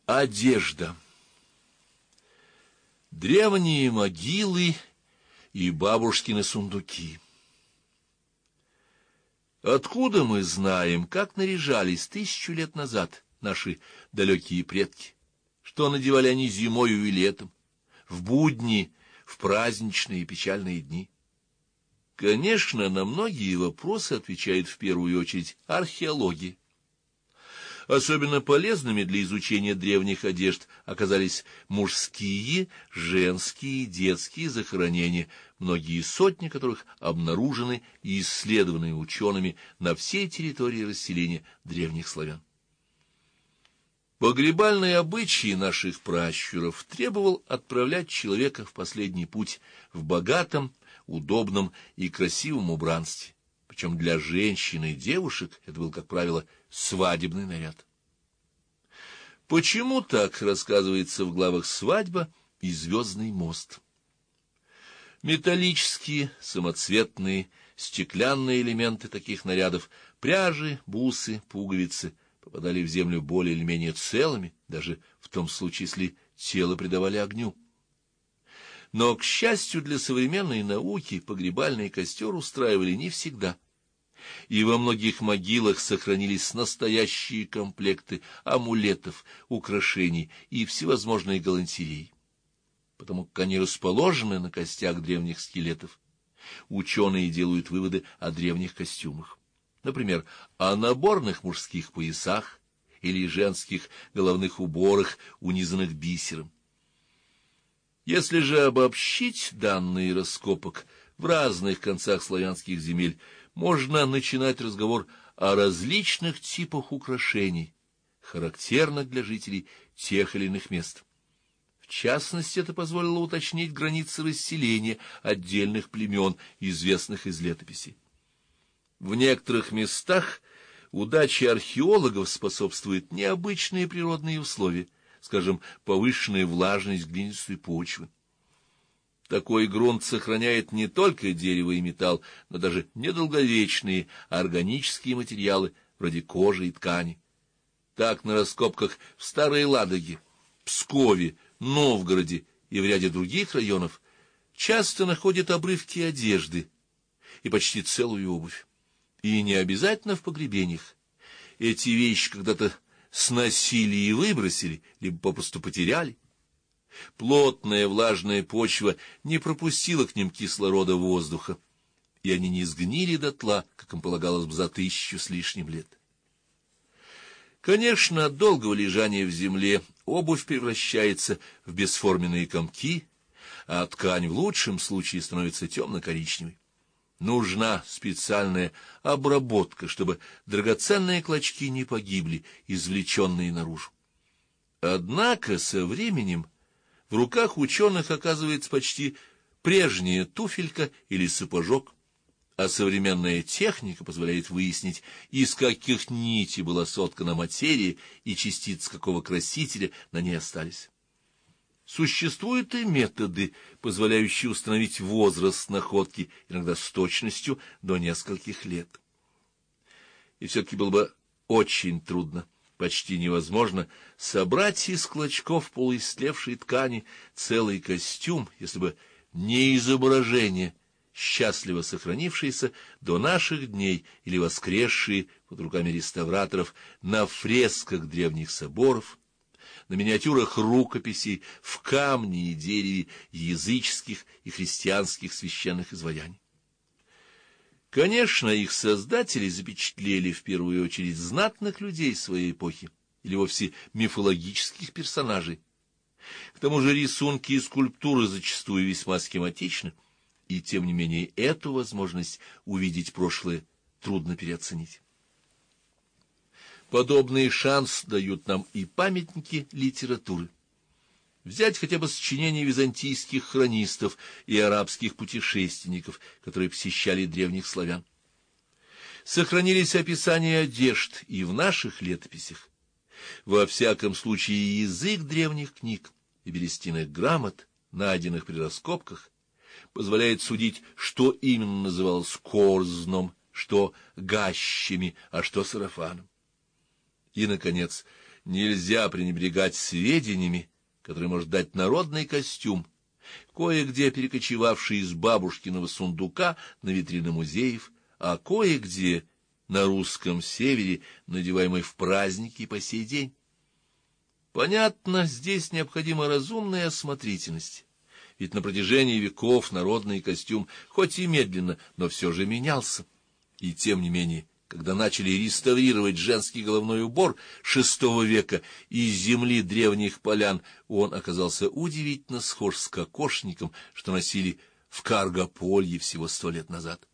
Одежда. Древние могилы и бабушкины сундуки. Откуда мы знаем, как наряжались 1000 лет назад наши далекие предки? Что надевали они зимою и летом, в будни, в праздничные и печальные дни? Конечно, на многие вопросы отвечает в первую очередь археология. Особенно полезными для изучения древних одежд оказались мужские, женские и детские захоронения, многие сотни которых обнаружены и исследованы учеными на всей территории расселения древних славян. Погребальный обычай наших пращуров требовал отправлять человека в последний путь в богатом, удобном и красивом убранстве. Причем для женщин и девушек это был, как правило, свадебный наряд. Почему так рассказывается в главах «Свадьба» и «Звездный мост»? Металлические, самоцветные, стеклянные элементы таких нарядов, пряжи, бусы, пуговицы, попадали в землю более или менее целыми, даже в том случае, если тело предавали огню. Но, к счастью для современной науки, погребальный костер устраивали не всегда. И во многих могилах сохранились настоящие комплекты амулетов, украшений и всевозможные галантереи. Потому как они расположены на костях древних скелетов, ученые делают выводы о древних костюмах. Например, о наборных мужских поясах или женских головных уборах, унизанных бисером. Если же обобщить данные раскопок в разных концах славянских земель, можно начинать разговор о различных типах украшений, характерных для жителей тех или иных мест. В частности, это позволило уточнить границы расселения отдельных племен, известных из летописей. В некоторых местах удаче археологов способствуют необычные природные условия, скажем, повышенная влажность глинистой почвы. Такой грунт сохраняет не только дерево и металл, но даже недолговечные органические материалы, вроде кожи и ткани. Так на раскопках в Старой Ладоге, Пскове, Новгороде и в ряде других районов часто находят обрывки одежды и почти целую обувь. И не обязательно в погребениях. Эти вещи когда-то сносили и выбросили, либо попросту потеряли. Плотная влажная почва не пропустила к ним кислорода воздуха, и они не сгнили дотла, как им полагалось бы за 1000 с лишним лет. Конечно, от долгого лежания в земле обувь превращается в бесформенные комки, а ткань в лучшем случае становится темно-коричневой. Нужна специальная обработка, чтобы драгоценные клочки не погибли, извлеченные наружу. Однако со временем в руках ученых оказывается почти прежняя туфелька или сапожок, а современная техника позволяет выяснить, из каких нитей была соткана материя и частицы какого красителя на ней остались. Существуют и методы, позволяющие установить возраст находки, иногда с точностью до нескольких лет. И все-таки было бы очень трудно, почти невозможно, собрать из клочков полуистлевшей ткани целый костюм, если бы не изображение, счастливо сохранившиеся до наших дней или воскресшие под руками реставраторов на фресках древних соборов, на миниатюрах рукописей, в камне и дереве языческих и христианских священных изваяний. Конечно, их создатели запечатлели в первую очередь знатных людей своей эпохи или вовсе мифологических персонажей. К тому же рисунки и скульптуры зачастую весьма схематичны, и тем не менее эту возможность увидеть прошлое трудно переоценить. Подобный шанс дают нам и памятники литературы. Взять хотя бы сочинения византийских хронистов и арабских путешественников, которые посещали древних славян. Сохранились описания одежд и в наших летописях. Во всяком случае, язык древних книг и берестяных грамот, найденных при раскопках, позволяет судить, что именно называлось корзном, что гащами, а что сарафаном. И, наконец, нельзя пренебрегать сведениями, которые может дать народный костюм, кое-где перекочевавший из бабушкиного сундука на витрины музеев, а кое-где на русском севере, надеваемый в праздники и по сей день. Понятно, здесь необходима разумная осмотрительность, ведь на протяжении веков народный костюм, хоть и медленно, но все же менялся. И тем не менее, когда начали реставрировать женский головной убор VI века из земли древних полян, он оказался удивительно схож с кокошником, что носили в Каргополье всего 100 лет назад.